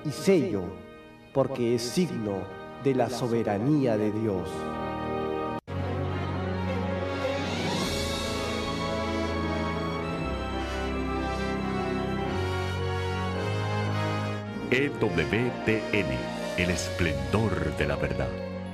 y sello, porque es signo de la soberanía de Dios. EWTN, el esplendor de la verdad.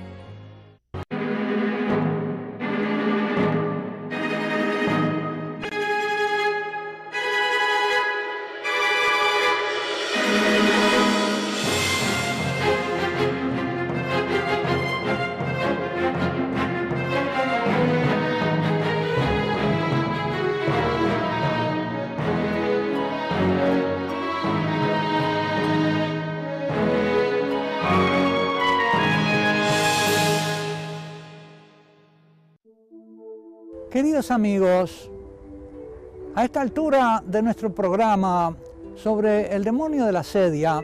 Queridos amigos, a esta altura de nuestro programa sobre el demonio de la sedia,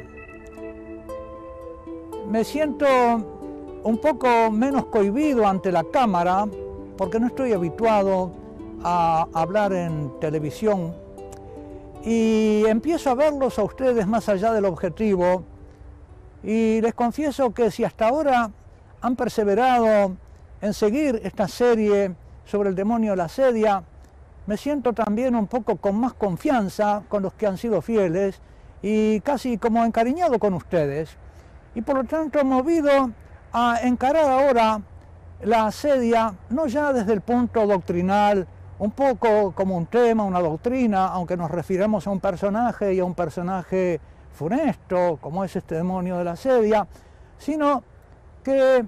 me siento un poco menos cohibido ante la cámara porque no estoy habituado a hablar en televisión y empiezo a verlos a ustedes más allá del objetivo y les confieso que si hasta ahora han perseverado en seguir esta serie sobre el demonio de la sedia, me siento también un poco con más confianza con los que han sido fieles y casi como encariñado con ustedes. Y por lo tanto movido a encarar ahora la sedia, no ya desde el punto doctrinal, un poco como un tema, una doctrina, aunque nos refiramos a un personaje y a un personaje funesto, como es este demonio de la sedia, sino que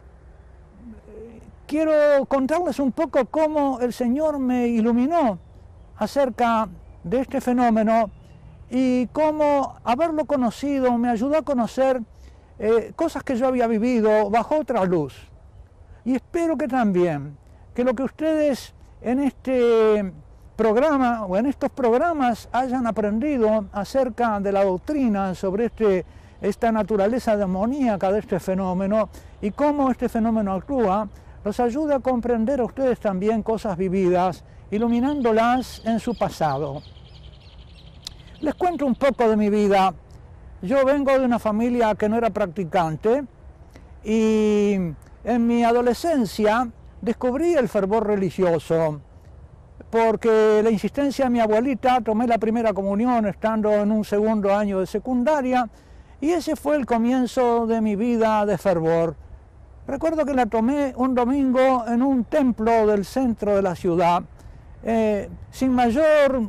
quiero contarles un poco cómo el Señor me iluminó acerca de este fenómeno y cómo haberlo conocido me ayudó a conocer cosas que yo había vivido bajo otra luz. Y espero que también, que lo que ustedes en este programa o en estos programas hayan aprendido acerca de la doctrina sobre esta naturaleza demoníaca de este fenómeno y cómo este fenómeno actúa, los ayuda a comprender a ustedes también cosas vividas, iluminándolas en su pasado. Les cuento un poco de mi vida. Yo vengo de una familia que no era practicante y en mi adolescencia descubrí el fervor religioso. Porque la insistencia de mi abuelita, tomé la primera comunión estando en un segundo año de secundaria y ese fue el comienzo de mi vida de fervor. Recuerdo que la tomé un domingo en un templo del centro de la ciudad, sin mayor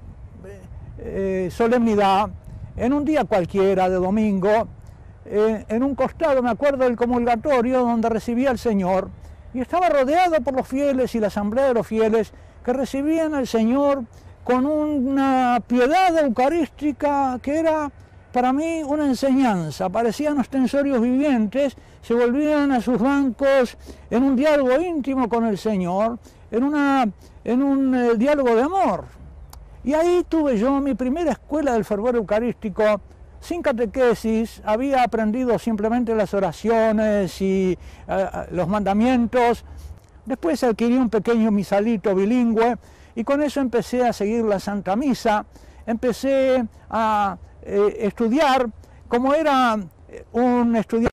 solemnidad, en un día cualquiera de domingo, en un costado, me acuerdo, del comulgatorio donde recibía al Señor, y estaba rodeado por los fieles y la asamblea de los fieles que recibían al Señor con una piedad eucarística que era para mí una enseñanza. Parecían ostensorios vivientes, se volvían a sus bancos en un diálogo íntimo con el Señor, en un diálogo de amor. Y ahí tuve yo mi primera escuela del fervor eucarístico, sin catequesis, había aprendido simplemente las oraciones y los mandamientos. Después adquirí un pequeño misalito bilingüe y con eso empecé a seguir la Santa Misa, empecé a estudiar, como era un estudiante,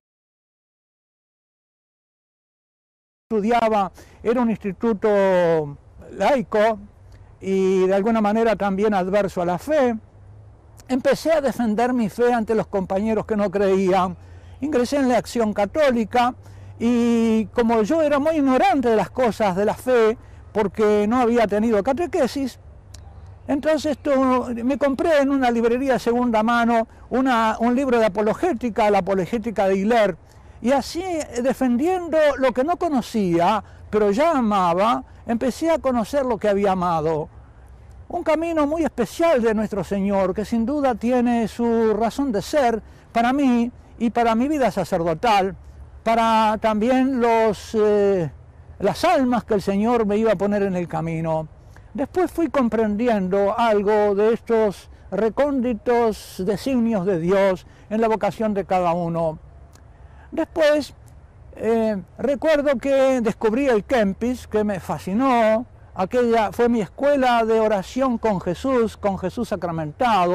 era un instituto laico y de alguna manera también adverso a la fe. Empecé a defender mi fe ante los compañeros que no creían, ingresé en la Acción Católica y como yo era muy ignorante de las cosas de la fe, porque no había tenido catequesis, entonces me compré en una librería de segunda mano un libro de apologética, la apologética de Hilaire, y así defendiendo lo que no conocía, pero ya amaba, empecé a conocer lo que había amado. Un camino muy especial de nuestro Señor, que sin duda tiene su razón de ser para mí y para mi vida sacerdotal, para también las almas que el Señor me iba a poner en el camino. Después fui comprendiendo algo de estos recónditos designios de Dios en la vocación de cada uno. Después recuerdo que descubrí el Kempis, que me fascinó. Aquella fue mi escuela de oración con Jesús sacramentado.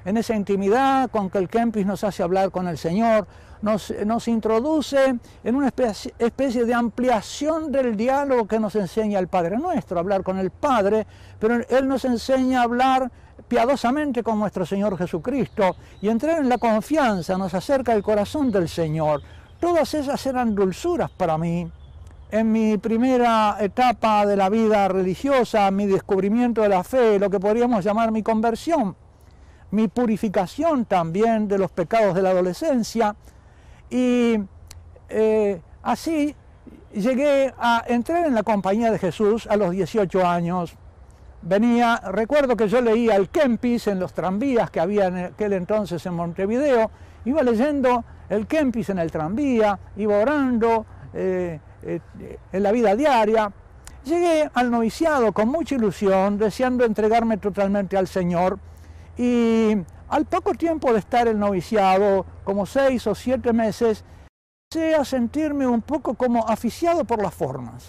en esa intimidad con que el Kempis nos hace hablar con el Señor, nos introduce en una especie de ampliación del diálogo que nos enseña el Padre Nuestro, hablar con el Padre, pero Él nos enseña a hablar piadosamente con nuestro Señor Jesucristo y entrar en la confianza, nos acerca el corazón del Señor. Todas esas eran dulzuras para mí. En mi primera etapa de la vida religiosa, mi descubrimiento de la fe, lo que podríamos llamar mi conversión, mi purificación también de los pecados de la adolescencia, y así llegué a entrar en la compañía de Jesús a los 18 años. Recuerdo que yo leía el Kempis en los tranvías que había en aquel entonces en Montevideo, iba leyendo el Kempis en el tranvía, iba orando en la vida diaria. Llegué al noviciado con mucha ilusión, deseando entregarme totalmente al Señor, y al poco tiempo de estar en el noviciado, como 6 o 7 meses, empecé a sentirme un poco como asfixiado por las formas,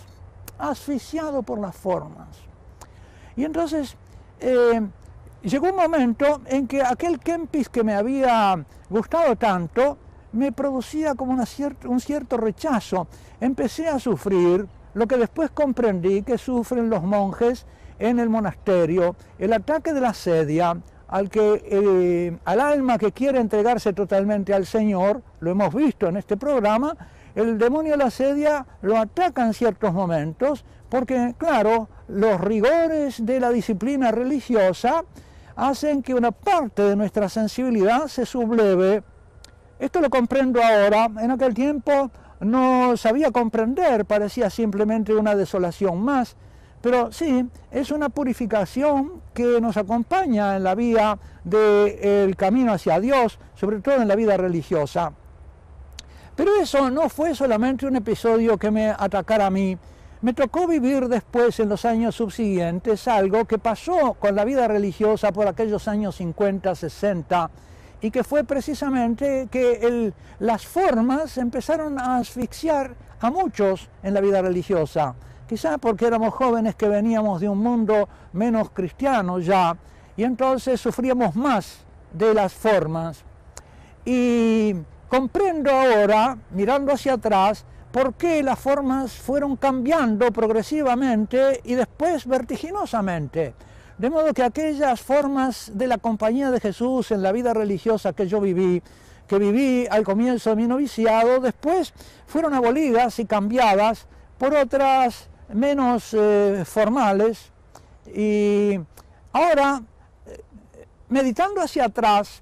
Y entonces llegó un momento en que aquel Kempis que me había gustado tanto me producía como un cierto rechazo. Empecé a sufrir lo que después comprendí que sufren los monjes en el monasterio, el ataque de la sedia, al alma que quiere entregarse totalmente al Señor. Lo hemos visto en este programa. El demonio de la sedia lo ataca en ciertos momentos porque, claro, los rigores de la disciplina religiosa hacen que una parte de nuestra sensibilidad se subleve. Esto lo comprendo ahora. En aquel tiempo no sabía comprender, parecía simplemente una desolación más. Pero sí, es una purificación que nos acompaña en la vía del camino hacia Dios, sobre todo en la vida religiosa. Pero eso no fue solamente un episodio que me atacara a mí. Me tocó vivir después, en los años subsiguientes, algo que pasó con la vida religiosa por aquellos años 50, 60, y que fue precisamente que las formas empezaron a asfixiar a muchos en la vida religiosa. Quizá porque éramos jóvenes que veníamos de un mundo menos cristiano ya, y entonces sufríamos más de las formas. Y comprendo ahora, mirando hacia atrás, por qué las formas fueron cambiando progresivamente y después vertiginosamente. De modo que aquellas formas de la compañía de Jesús en la vida religiosa que viví al comienzo de mi noviciado, después fueron abolidas y cambiadas por otras menos formales. Y ahora, meditando hacia atrás,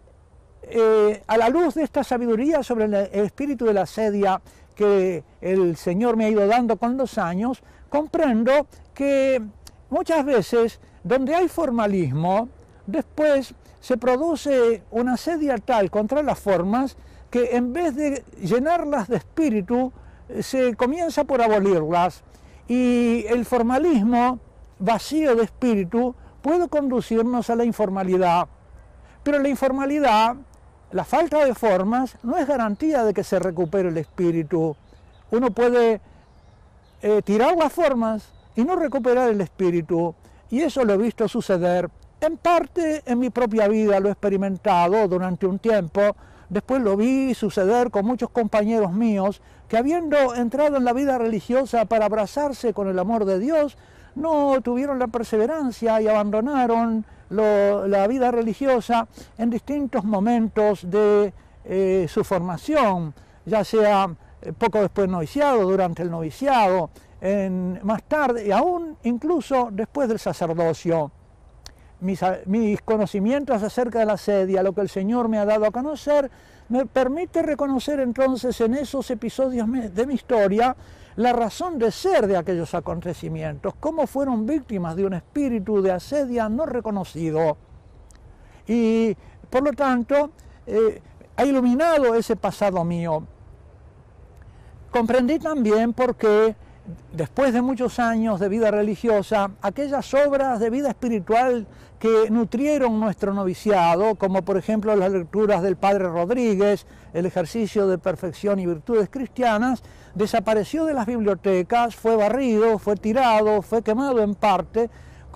a la luz de esta sabiduría sobre el espíritu de la sedia que el Señor me ha ido dando con los años, comprendo que muchas veces donde hay formalismo, después se produce una sedia tal contra las formas que en vez de llenarlas de espíritu, se comienza por abolirlas, y el formalismo vacío de espíritu puede conducirnos a la informalidad. Pero la informalidad, la falta de formas, no es garantía de que se recupere el espíritu. Uno puede tirar las formas y no recuperar el espíritu, y eso lo he visto suceder. En parte en mi propia vida lo he experimentado durante un tiempo. Después lo vi suceder con muchos compañeros míos que, habiendo entrado en la vida religiosa para abrazarse con el amor de Dios, no tuvieron la perseverancia y abandonaron la vida religiosa en distintos momentos de su formación, ya sea poco después del noviciado, durante el noviciado, más tarde y aún incluso después del sacerdocio. Mis conocimientos acerca de la sedia, lo que el Señor me ha dado a conocer, me permite reconocer entonces en esos episodios de mi historia la razón de ser de aquellos acontecimientos, cómo fueron víctimas de un espíritu de asedia no reconocido. Y por lo tanto, ha iluminado ese pasado mío. Comprendí también por qué, después de muchos años de vida religiosa, aquellas obras de vida espiritual que nutrieron nuestro noviciado, como por ejemplo las lecturas del Padre Rodríguez, el ejercicio de perfección y virtudes cristianas, desapareció de las bibliotecas, fue barrido, fue tirado, fue quemado en parte,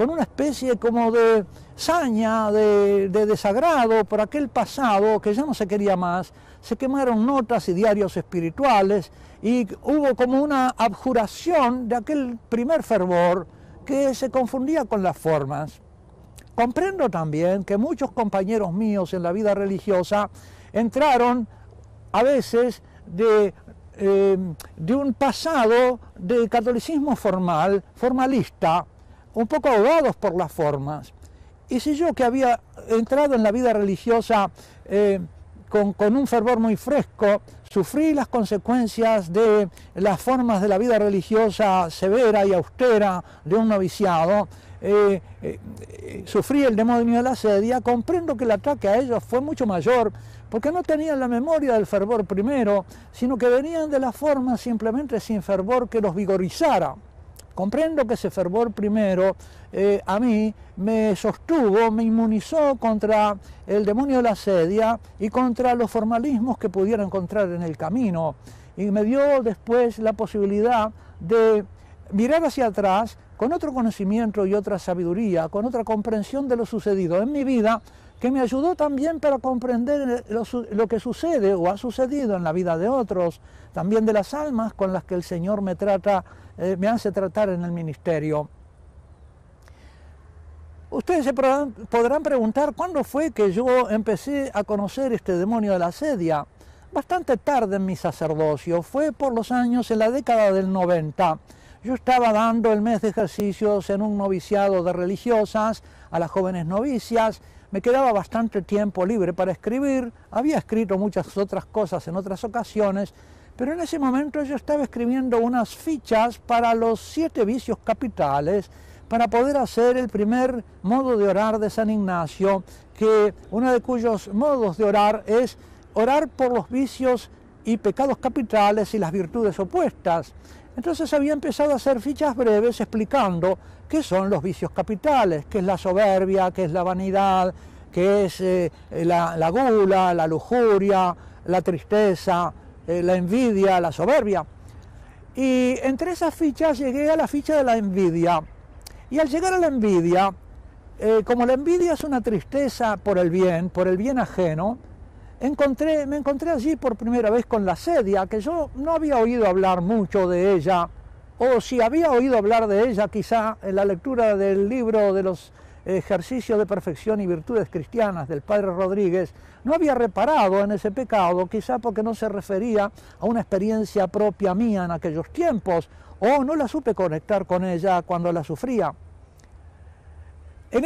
con una especie como de saña, de desagrado por aquel pasado que ya no se quería más. Se quemaron notas y diarios espirituales y hubo como una abjuración de aquel primer fervor que se confundía con las formas. Comprendo también que muchos compañeros míos en la vida religiosa entraron a veces de un pasado de catolicismo formalista, un poco ahogados por las formas. Y si yo, que había entrado en la vida religiosa con un fervor muy fresco, sufrí las consecuencias de las formas de la vida religiosa severa y austera de un noviciado, sufrí el demonio de la sedia, comprendo que el ataque a ellos fue mucho mayor, porque no tenían la memoria del fervor primero, sino que venían de las formas simplemente sin fervor que los vigorizara. Comprendo que ese fervor primero a mí me sostuvo, me inmunizó contra el demonio de la sedia y contra los formalismos que pudiera encontrar en el camino. Y me dio después la posibilidad de mirar hacia atrás con otro conocimiento y otra sabiduría, con otra comprensión de lo sucedido en mi vida, que me ayudó también para comprender lo que sucede o ha sucedido en la vida de otros, también de las almas con las que el Señor me hace tratar en el ministerio. Ustedes se podrán preguntar cuándo fue que yo empecé a conocer este demonio de la sedia. Bastante tarde en mi sacerdocio, fue por los años, en la década del 90. Yo estaba dando el mes de ejercicios en un noviciado de religiosas a las jóvenes novicias. Me quedaba bastante tiempo libre para escribir, había escrito muchas otras cosas en otras ocasiones, pero en ese momento yo estaba escribiendo unas fichas para los 7 vicios capitales, para poder hacer el primer modo de orar de San Ignacio, que uno de cuyos modos de orar es orar por los vicios y pecados capitales y las virtudes opuestas. Entonces había empezado a hacer fichas breves explicando qué son los vicios capitales, qué es la soberbia, qué es la vanidad, qué es la gula, la lujuria, la tristeza, la envidia, la soberbia. Y entre esas fichas llegué a la ficha de la envidia. Y al llegar a la envidia, como la envidia es una tristeza por el bien ajeno, me encontré allí por primera vez con la sedia, que yo no había oído hablar mucho de ella, o si había oído hablar de ella quizá en la lectura del libro de los ejercicios de perfección y virtudes cristianas del Padre Rodríguez, no había reparado en ese pecado, quizá porque no se refería a una experiencia propia mía en aquellos tiempos, o no la supe conectar con ella cuando la sufría. En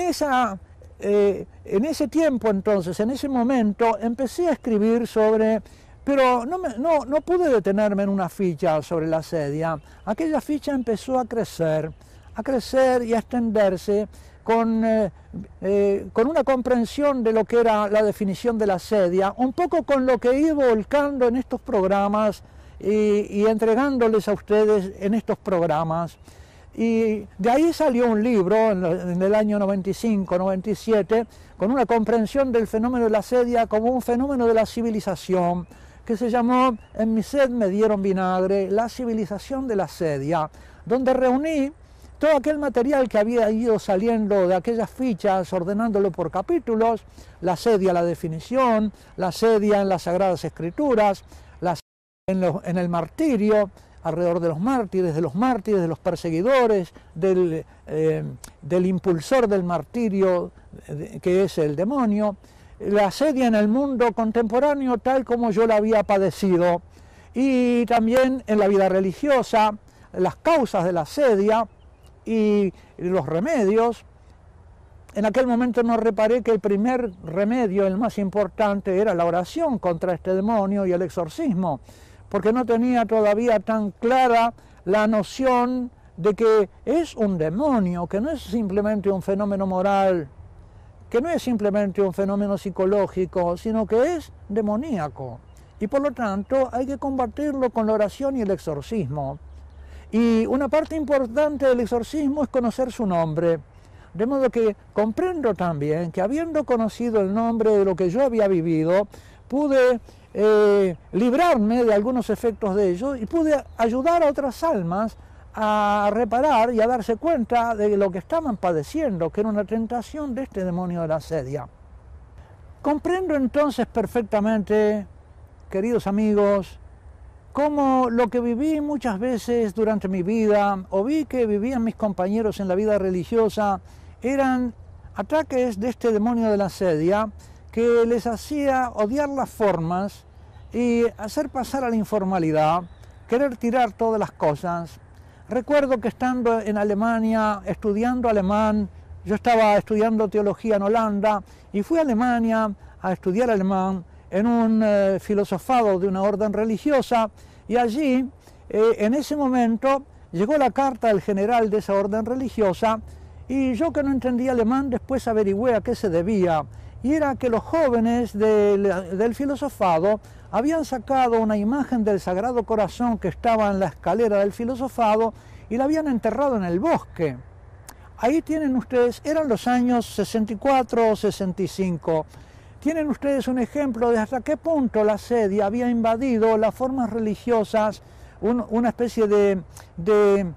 ese tiempo entonces, en ese momento, empecé a escribir sobre, pero no pude detenerme en una ficha sobre la sedia. Aquella ficha empezó a crecer y a extenderse con una comprensión de lo que era la definición de la sedia, un poco con lo que he ido volcando en estos programas y entregándoles a ustedes en estos programas. Y de ahí salió un libro en el año 95-97 con una comprensión del fenómeno de la sedia como un fenómeno de la civilización, que se llamó En mi sed me dieron vinagre, la civilización de la sedia, donde reuní todo aquel material que había ido saliendo de aquellas fichas, ordenándolo por capítulos: la sedia, la definición, la sedia en las Sagradas Escrituras, la sedia en el martirio, alrededor de los mártires, de los perseguidores, del impulsor del martirio, que es el demonio, la sedia en el mundo contemporáneo tal como yo la había padecido, y también en la vida religiosa, las causas de la sedia y los remedios. En aquel momento no reparé que el primer remedio, el más importante, era la oración contra este demonio y el exorcismo, porque no tenía todavía tan clara la noción de que es un demonio, que no es simplemente un fenómeno moral, que no es simplemente un fenómeno psicológico, sino que es demoníaco. Y por lo tanto hay que combatirlo con la oración y el exorcismo. Y una parte importante del exorcismo es conocer su nombre. De modo que comprendo también que, habiendo conocido el nombre de lo que yo había vivido, pude librarme de algunos efectos de ello y pude ayudar a otras almas a reparar y a darse cuenta de lo que estaban padeciendo, que era una tentación de este demonio de la asedia. Comprendo entonces perfectamente, queridos amigos, cómo lo que viví muchas veces durante mi vida, o vi que vivían mis compañeros en la vida religiosa, eran ataques de este demonio de la asedia que les hacía odiar las formas y hacer pasar a la informalidad, querer tirar todas las cosas. Recuerdo que estando en Alemania, estudiando alemán, yo estaba estudiando teología en Holanda y fui a Alemania a estudiar alemán en un filosofado de una orden religiosa, y allí, en ese momento, llegó la carta del general de esa orden religiosa, y yo, que no entendía alemán, después averigüé a qué se debía, y era que los jóvenes del filosofado habían sacado una imagen del Sagrado Corazón que estaba en la escalera del filosofado y la habían enterrado en el bosque. Ahí tienen ustedes, eran los años 64 o 65, tienen ustedes un ejemplo de hasta qué punto la asedia había invadido las formas religiosas, una especie de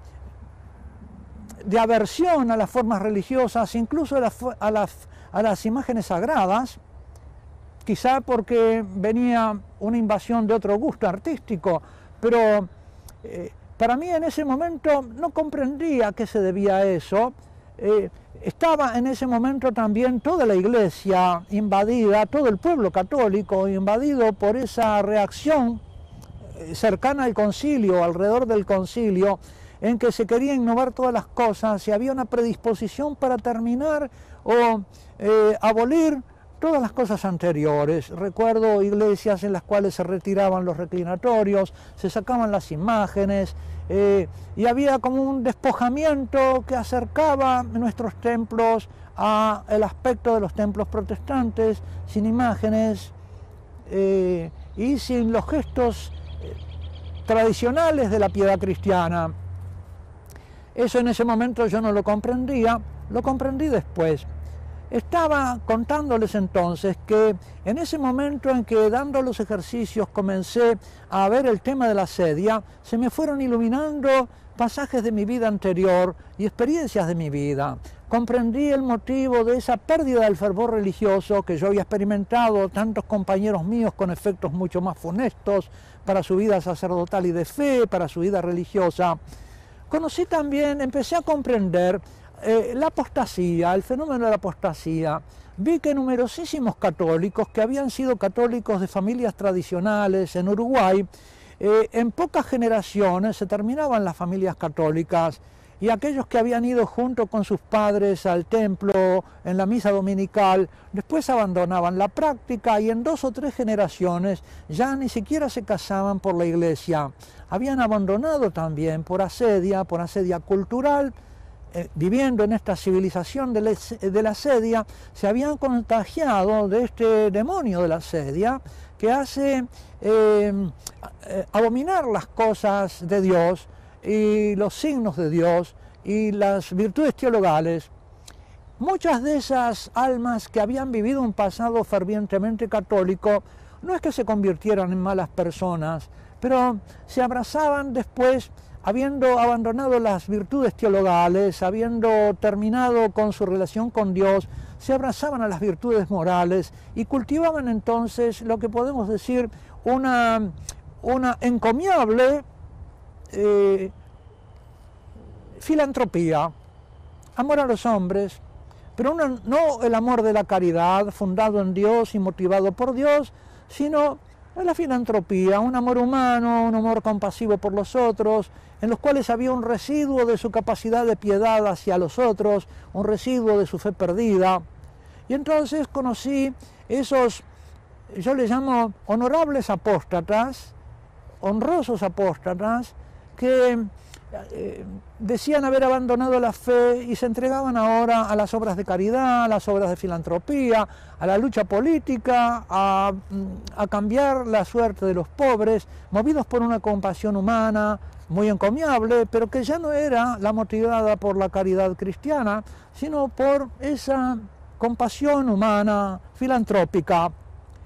aversión a las formas religiosas, incluso a las imágenes sagradas, quizá porque venía una invasión de otro gusto artístico, pero para mí en ese momento no comprendía a qué se debía eso. Estaba en ese momento también toda la iglesia invadida, todo el pueblo católico invadido por esa reacción cercana al concilio, alrededor del concilio, en que se quería innovar todas las cosas y había una predisposición para terminar o abolir todas las cosas anteriores. Recuerdo iglesias en las cuales se retiraban los reclinatorios, se sacaban las imágenes, y había como un despojamiento que acercaba nuestros templos al aspecto de los templos protestantes, sin imágenes y sin los gestos tradicionales de la piedad cristiana. Eso en ese momento yo no lo comprendía, lo comprendí después. Estaba contándoles entonces que en ese momento en que, dando los ejercicios, comencé a ver el tema de la asedia, se me fueron iluminando pasajes de mi vida anterior y experiencias de mi vida. Comprendí el motivo de esa pérdida del fervor religioso que yo había experimentado, tantos compañeros míos con efectos mucho más funestos para su vida sacerdotal y de fe, para su vida religiosa. Conocí también, empecé a comprender la apostasía, el fenómeno de la apostasía. Vi que numerosísimos católicos que habían sido católicos de familias tradicionales en Uruguay, en pocas generaciones se terminaban las familias católicas, y aquellos que habían ido junto con sus padres al templo en la misa dominical, después abandonaban la práctica y en 2 o 3 generaciones ya ni siquiera se casaban por la iglesia. Habían abandonado también por asedia cultural. Viviendo en esta civilización de la asedia, se habían contagiado de este demonio de la asedia que hace abominar las cosas de Dios y los signos de Dios y las virtudes teologales. Muchas de esas almas que habían vivido un pasado fervientemente católico no es que se convirtieran en malas personas, pero se abrazaban después, habiendo abandonado las virtudes teologales, habiendo terminado con su relación con Dios, se abrazaban a las virtudes morales y cultivaban entonces lo que podemos decir una encomiable filantropía, amor a los hombres, pero no el amor de la caridad fundado en Dios y motivado por Dios, sino la filantropía, un amor humano, un amor compasivo por los otros, en los cuales había un residuo de su capacidad de piedad hacia los otros, un residuo de su fe perdida. Y entonces conocí esos, yo les llamo honorables apóstatas, honrosos apóstatas, que decían haber abandonado la fe y se entregaban ahora a las obras de caridad, a las obras de filantropía, a la lucha política, a cambiar la suerte de los pobres, movidos por una compasión humana muy encomiable, pero que ya no era la motivada por la caridad cristiana, sino por esa compasión humana filantrópica.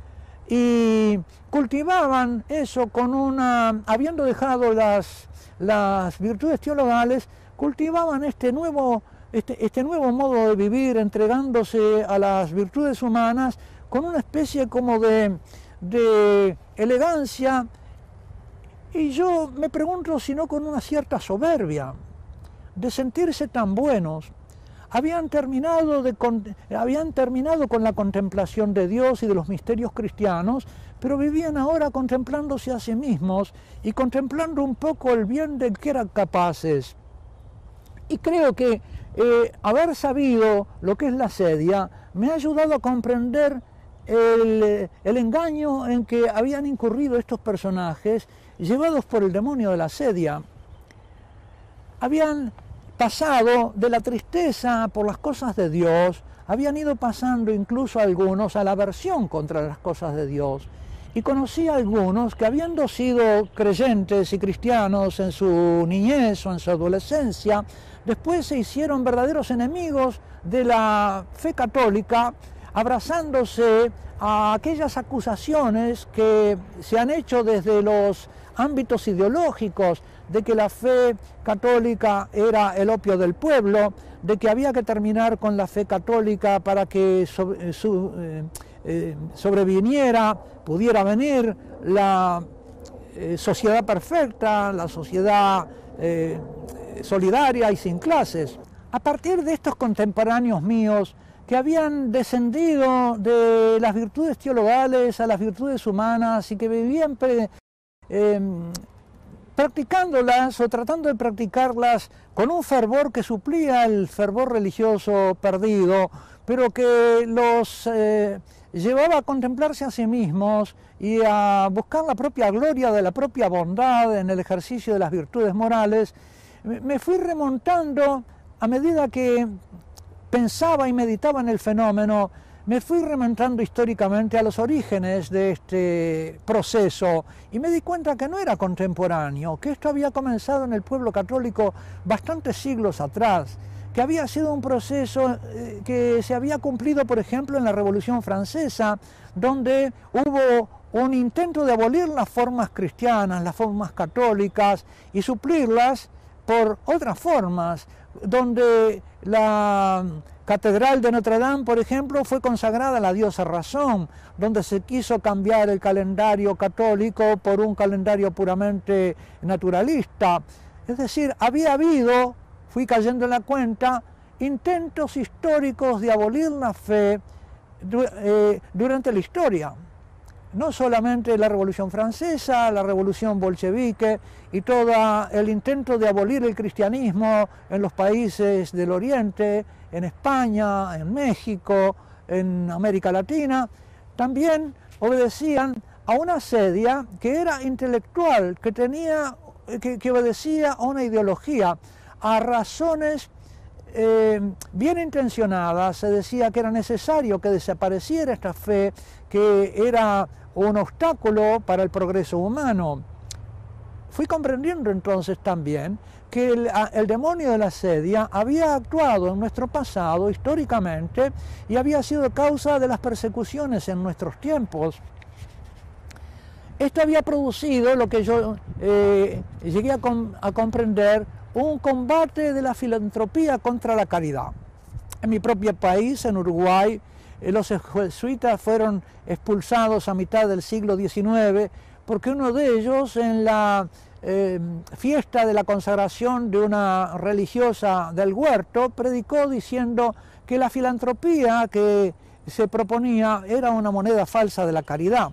y cultivaban eso con habiendo dejado las virtudes teologales, cultivaban este nuevo modo de vivir, entregándose a las virtudes humanas con una especie como de elegancia, y yo me pregunto si no con una cierta soberbia, de sentirse tan buenos. Habían terminado con la contemplación de Dios y de los misterios cristianos, pero vivían ahora contemplándose a sí mismos y contemplando un poco el bien del que eran capaces. Y creo que haber sabido lo que es la sedia me ha ayudado a comprender el engaño en que habían incurrido estos personajes llevados por el demonio de la sedia. Habían pasado de la tristeza por las cosas de Dios, habían ido pasando incluso algunos a la aversión contra las cosas de Dios. Y conocí a algunos que, habiendo sido creyentes y cristianos en su niñez o en su adolescencia, después se hicieron verdaderos enemigos de la fe católica, abrazándose a aquellas acusaciones que se han hecho desde los ámbitos ideológicos, de que la fe católica era el opio del pueblo, de que había que terminar con la fe católica para que pudiera venir la sociedad perfecta, la sociedad solidaria y sin clases. A partir de estos contemporáneos míos que habían descendido de las virtudes teologales a las virtudes humanas y que vivían practicándolas o tratando de practicarlas con un fervor que suplía el fervor religioso perdido, pero que los llevaba a contemplarse a sí mismos y a buscar la propia gloria de la propia bondad en el ejercicio de las virtudes morales, me fui remontando a medida que pensaba y meditaba en el fenómeno, me fui remontando históricamente a los orígenes de este proceso y me di cuenta que no era contemporáneo, que esto había comenzado en el pueblo católico bastantes siglos atrás, que había sido un proceso que se había cumplido, por ejemplo, en la Revolución Francesa, donde hubo un intento de abolir las formas cristianas, las formas católicas, y suplirlas por otras formas, donde la Catedral de Notre Dame, por ejemplo, fue consagrada a la diosa Razón, donde se quiso cambiar el calendario católico por un calendario puramente naturalista. Es decir, había habido, fui cayendo en la cuenta, intentos históricos de abolir la fe durante la historia. No solamente la Revolución Francesa, la Revolución Bolchevique y todo el intento de abolir el cristianismo en los países del Oriente, en España, en México, en América Latina, también obedecían a una sedia que era intelectual, que obedecía a una ideología, a razones bien intencionadas. Se decía que era necesario que desapareciera esta fe, que era un obstáculo para el progreso humano. Fui comprendiendo entonces también que el demonio de la sedia había actuado en nuestro pasado históricamente y había sido causa de las persecuciones en nuestros tiempos. Esto había producido lo que yo llegué a comprender, un combate de la filantropía contra la caridad. En mi propio país, en Uruguay, los jesuitas fueron expulsados a mitad del siglo XIX porque uno de ellos, en la fiesta de la consagración de una religiosa del huerto, predicó diciendo que la filantropía que se proponía era una moneda falsa de la caridad.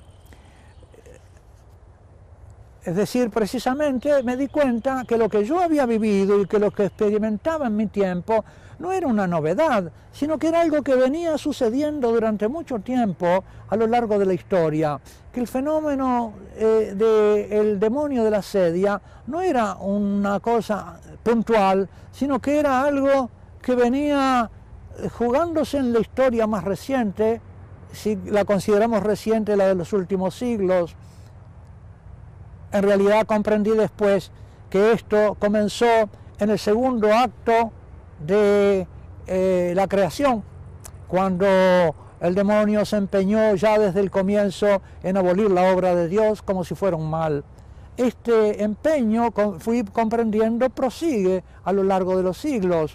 Es decir, precisamente me di cuenta que lo que yo había vivido y que lo que experimentaba en mi tiempo no era una novedad, sino que era algo que venía sucediendo durante mucho tiempo a lo largo de la historia, que el fenómeno del demonio de la sedia no era una cosa puntual, sino que era algo que venía jugándose en la historia más reciente, si la consideramos reciente, la de los últimos siglos. En realidad comprendí después que esto comenzó en el segundo acto de la creación, cuando El demonio se empeñó ya desde el comienzo en abolir la obra de Dios como si fuera un mal. Este empeño, fui comprendiendo, prosigue a lo largo de los siglos.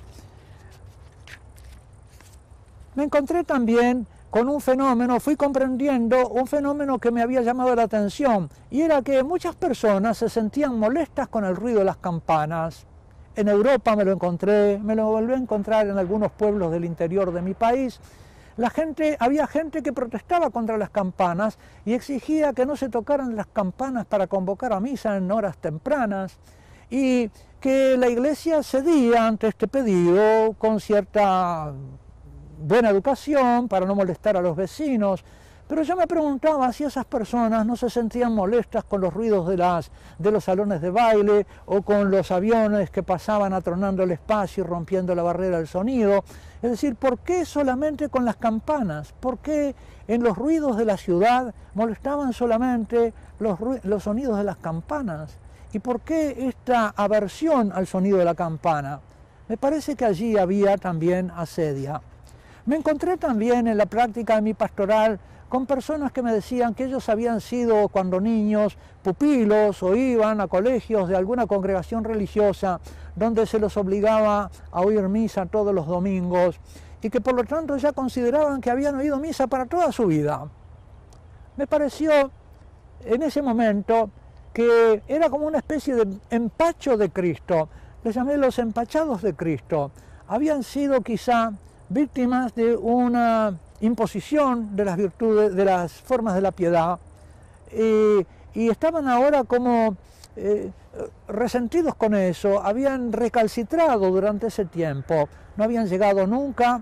Me encontré también con un fenómeno, fui comprendiendo un fenómeno que me había llamado la atención, y era que muchas personas se sentían molestas con el ruido de las campanas. En Europa me lo encontré, me lo volví a encontrar en algunos pueblos del interior de mi país. Había gente que protestaba contra las campanas y exigía que no se tocaran las campanas para convocar a misa en horas tempranas, y que la iglesia cedía ante este pedido con cierta buena educación para no molestar a los vecinos. Pero yo me preguntaba si esas personas no se sentían molestas con los ruidos de los salones de baile o con los aviones que pasaban atronando el espacio y rompiendo la barrera del sonido. Es decir, ¿por qué solamente con las campanas? ¿Por qué en los ruidos de la ciudad molestaban solamente los sonidos de las campanas? ¿Y por qué esta aversión al sonido de la campana? Me parece que allí había también asedia. Me encontré también en la práctica de mi pastoral con personas que me decían que ellos habían sido cuando niños pupilos o iban a colegios de alguna congregación religiosa donde se los obligaba a oír misa todos los domingos y que por lo tanto ya consideraban que habían oído misa para toda su vida. Me pareció en ese momento que era como una especie de empacho de Cristo. Les llamé los empachados de Cristo. Habían sido quizá víctimas de una imposición de las virtudes, de las formas de la piedad, y estaban ahora como resentidos con eso, habían recalcitrado durante ese tiempo, no habían llegado nunca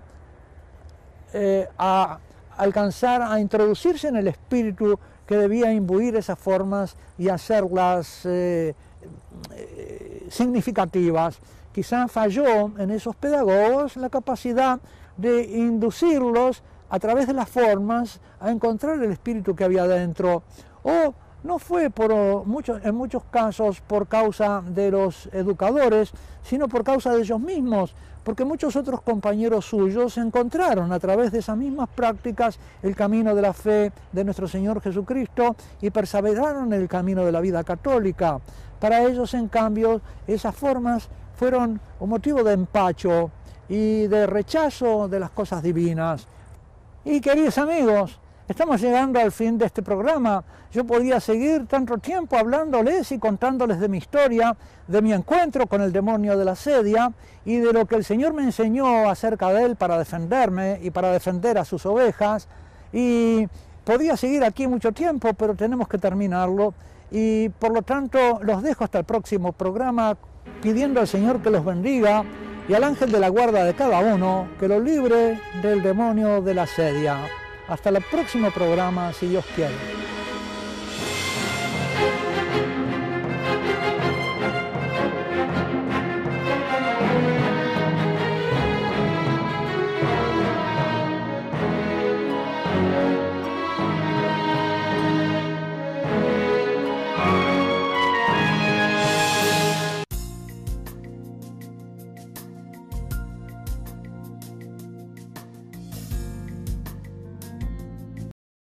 a alcanzar a introducirse en el espíritu que debía imbuir esas formas y hacerlas significativas. Quizá falló en esos pedagogos la capacidad de inducirlos a través de las formas a encontrar el espíritu que había dentro, o no fue en muchos casos por causa de los educadores, sino por causa de ellos mismos, porque muchos otros compañeros suyos encontraron a través de esas mismas prácticas el camino de la fe de nuestro Señor Jesucristo y perseveraron en el camino de la vida católica. Para ellos, en cambio, esas formas fueron un motivo de empacho y de rechazo de las cosas divinas. Y queridos amigos, estamos llegando al fin de este programa. Yo podía seguir tanto tiempo hablándoles y contándoles de mi historia, de mi encuentro con el demonio de la asedia y de lo que el Señor me enseñó acerca de él para defenderme y para defender a sus ovejas. Y podía seguir aquí mucho tiempo, pero tenemos que terminarlo. Y por lo tanto los dejo hasta el próximo programa, pidiendo al Señor que los bendiga y al ángel de la guarda de cada uno que lo libre del demonio de la asedia. Hasta el próximo programa, si Dios quiere.